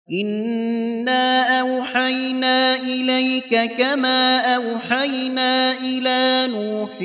إنا أوحينا إليك كما أوحينا إلى نوح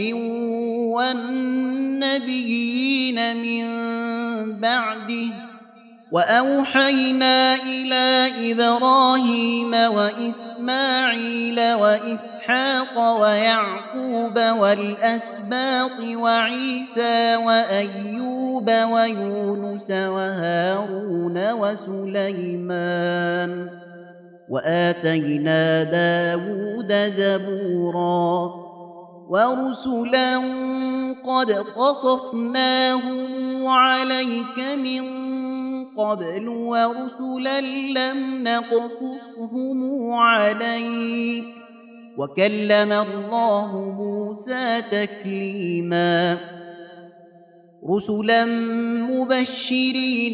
والنبيين من بعده وأوحينا إلى إبراهيم وإسماعيل وإسحاق ويعقوب والأسباط وعيسى وأيوب ويونس وهارون وسليمان وآتينا داود زبورا ورسلا قد قصصناهم عليك من قبل ورسلا لم نقصصهم عليك وكلم الله موسى تكليما رسلا مبشرين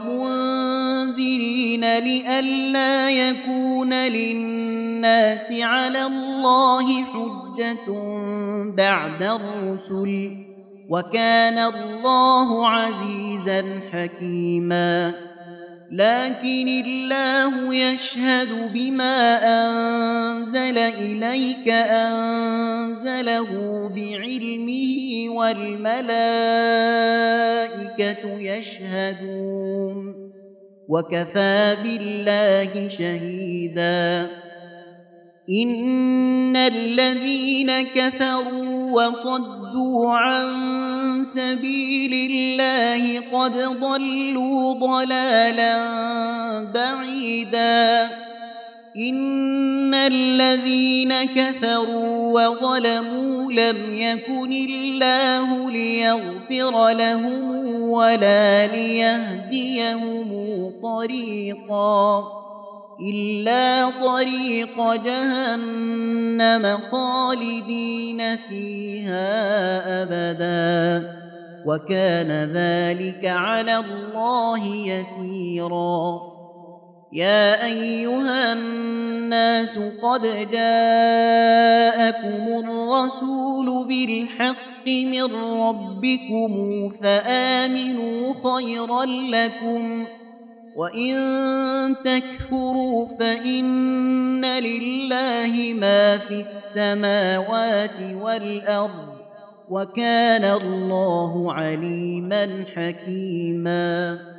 ومنذرين لئلا يكون للناس على الله حجة بعد الرسل وكان الله عزيزا حكيما لكن الله يشهد بما أنزل إليك أنزله بعلمه والملائكة يشهدون وكفى بالله شهيدا إن الذين كفروا وصدوا عن سبيل الله قد ضلوا ضلالا بعيدا إن الذين كفروا وظلموا لم يكن الله ليغفر لهم ولا ليهديهم طريقا إلا طريق جهنم خالدين فيها أبدا وكان ذلك على الله يسيرا يا أيها الناس قد جاءكم الرسول بالحق من ربكم فآمنوا خيرا لكم وإن تكفروا فإن لله ما في السماوات والأرض وكان الله عليما حكيما